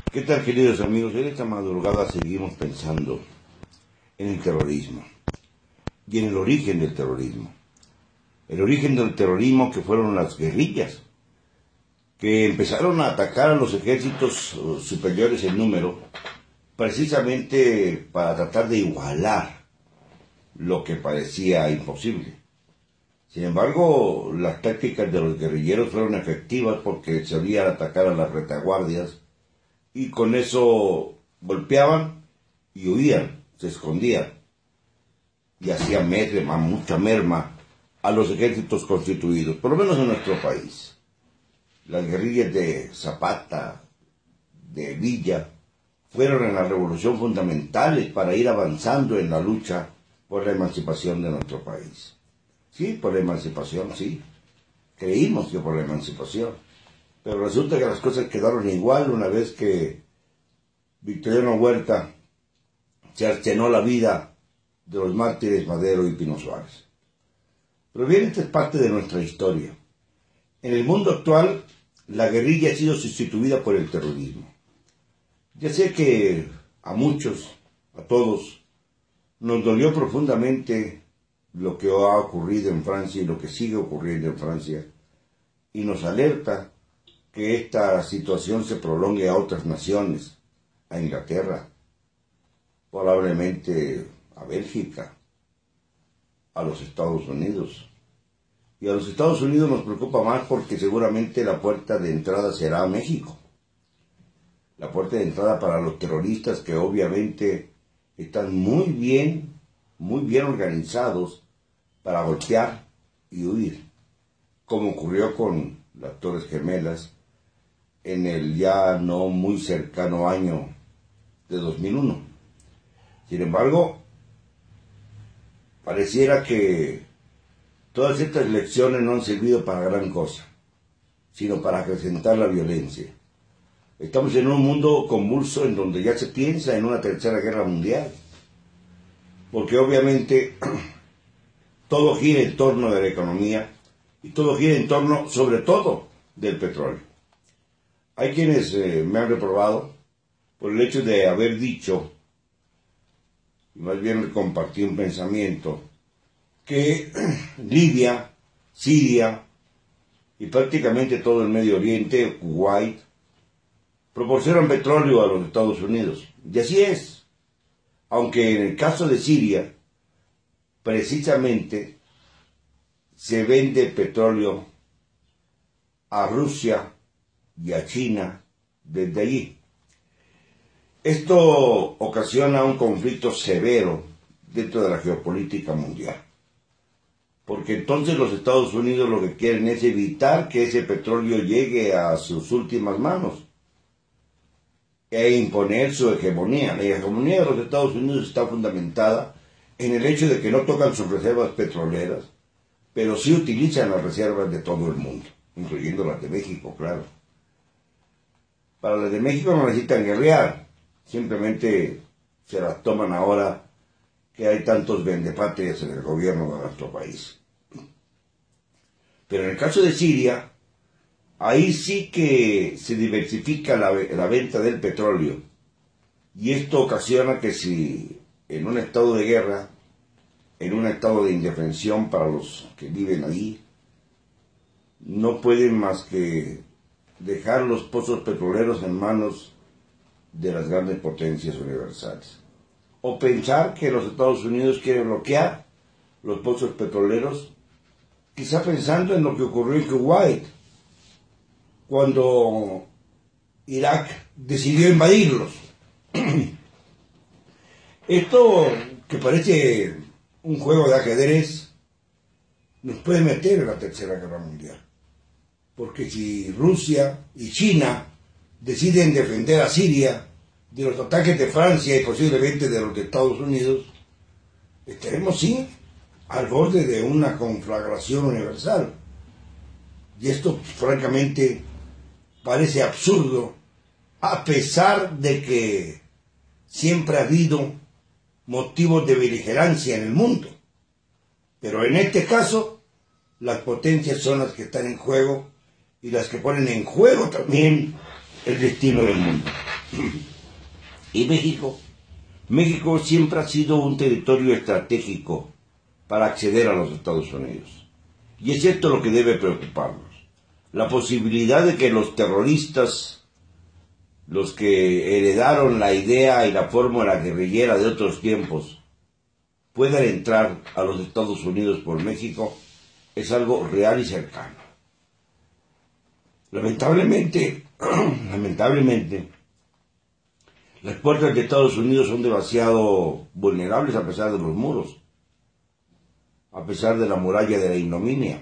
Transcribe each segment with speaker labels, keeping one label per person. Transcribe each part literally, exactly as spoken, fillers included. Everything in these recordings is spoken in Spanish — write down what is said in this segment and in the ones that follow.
Speaker 1: ¿Qué tal, queridos amigos? En esta madrugada seguimos pensando en el terrorismo y en el origen del terrorismo. El origen del terrorismo que fueron las guerrillas, que empezaron a atacar a los ejércitos superiores en número, precisamente para tratar de igualar lo que parecía imposible. Sin embargo, las tácticas de los guerrilleros fueron efectivas porque solían atacar a las retaguardias y con eso golpeaban y huían, se escondían y hacían merma, mucha merma a los ejércitos constituidos, por lo menos en nuestro país. Las guerrillas de Zapata, de Villa, fueron en la revolución fundamentales para ir avanzando en la lucha por la emancipación de nuestro país. Sí, por la emancipación, sí. Creímos que por la emancipación. Pero resulta que las cosas quedaron igual una vez que Victoriano Huerta cercenó la vida de los mártires Madero y Pino Suárez. Pero bien, esta es parte de nuestra historia. En el mundo actual, la guerrilla ha sido sustituida por el terrorismo. Ya sé que a muchos, a todos, nos dolió profundamente lo que ha ocurrido en Francia y lo que sigue ocurriendo en Francia, y nos alerta que esta situación se prolongue a otras naciones, a Inglaterra, probablemente a Bélgica, a los Estados Unidos. Y a los Estados Unidos nos preocupa más porque seguramente la puerta de entrada será a México. La puerta de entrada para los terroristas que obviamente están muy bien, muy bien organizados para golpear y huir, como ocurrió con las Torres Gemelas en el ya no muy cercano año de dos mil uno. Sin embargo, pareciera que todas estas lecciones no han servido para gran cosa, sino para acrecentar la violencia. Estamos en un mundo convulso en donde ya se piensa en una tercera guerra mundial, porque obviamente todo gira en torno de la economía y todo gira en torno, sobre todo, del petróleo. Hay quienes eh, me han reprobado por el hecho de haber dicho, y más bien compartí un pensamiento, que Libia, Siria y prácticamente todo el Medio Oriente, Kuwait, proporcionan petróleo a los Estados Unidos. Y así es. Aunque en el caso de Siria, precisamente se vende petróleo a Rusia y a China desde allí. Esto ocasiona un conflicto severo dentro de la geopolítica mundial, porque entonces los Estados Unidos lo que quieren es evitar que ese petróleo llegue a sus últimas manos e imponer su hegemonía. La hegemonía de los Estados Unidos está fundamentada en el hecho de que no tocan sus reservas petroleras, pero sí utilizan las reservas de todo el mundo, incluyendo las de México, claro. Para las de México no necesitan guerrear, simplemente se las toman ahora que hay tantos vendepatrias en el gobierno de nuestro país. Pero en el caso de Siria, ahí sí que se diversifica la, la venta del petróleo, y esto ocasiona que si en un estado de guerra, en un estado de indefensión para los que viven ahí, no pueden más que dejar los pozos petroleros en manos de las grandes potencias universales. O pensar que los Estados Unidos quieren bloquear los pozos petroleros, quizá pensando en lo que ocurrió en Kuwait, cuando Irak decidió invadirlos. Esto, que parece un juego de ajedrez, nos puede meter en la Tercera Guerra Mundial. Porque si Rusia y China deciden defender a Siria de los ataques de Francia y posiblemente de los de Estados Unidos, estaremos, sí, al borde de una conflagración universal. Y esto, francamente, parece absurdo, a pesar de que siempre ha habido motivos de beligerancia en el mundo. Pero en este caso, las potencias son las que están en juego y las que ponen en juego también el destino del mundo. ¿Y México? México siempre ha sido un territorio estratégico para acceder a los Estados Unidos. Y es cierto lo que debe preocuparnos. La posibilidad de que los terroristas, los que heredaron la idea y la fórmula guerrillera de otros tiempos, puedan entrar a los Estados Unidos por México, es algo real y cercano. Lamentablemente, lamentablemente, las puertas de Estados Unidos son demasiado vulnerables a pesar de los muros, a pesar de la muralla de la ignominia.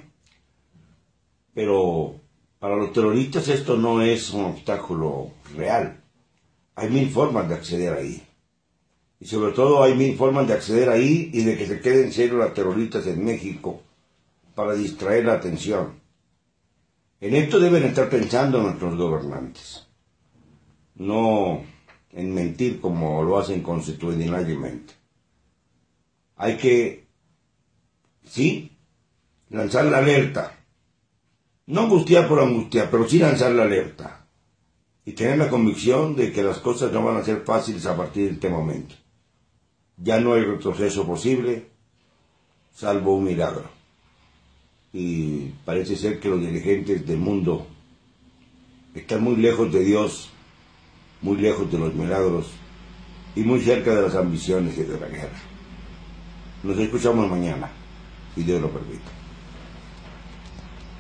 Speaker 1: Pero para los terroristas esto no es un obstáculo real. Hay mil formas de acceder ahí. Y sobre todo hay mil formas de acceder ahí y de que se queden serios los terroristas en México para distraer la atención. En esto deben estar pensando nuestros gobernantes. No en mentir como lo hacen constitucionalmente. Hay que, sí, lanzar la alerta. No angustiar por angustiar, pero sí lanzar la alerta. Y tener la convicción de que las cosas no van a ser fáciles a partir de este momento. Ya no hay retroceso posible, salvo un milagro. Y parece ser que los dirigentes del mundo están muy lejos de Dios, muy lejos de los milagros y muy cerca de las ambiciones y de la guerra. Nos escuchamos mañana, si Dios lo permite.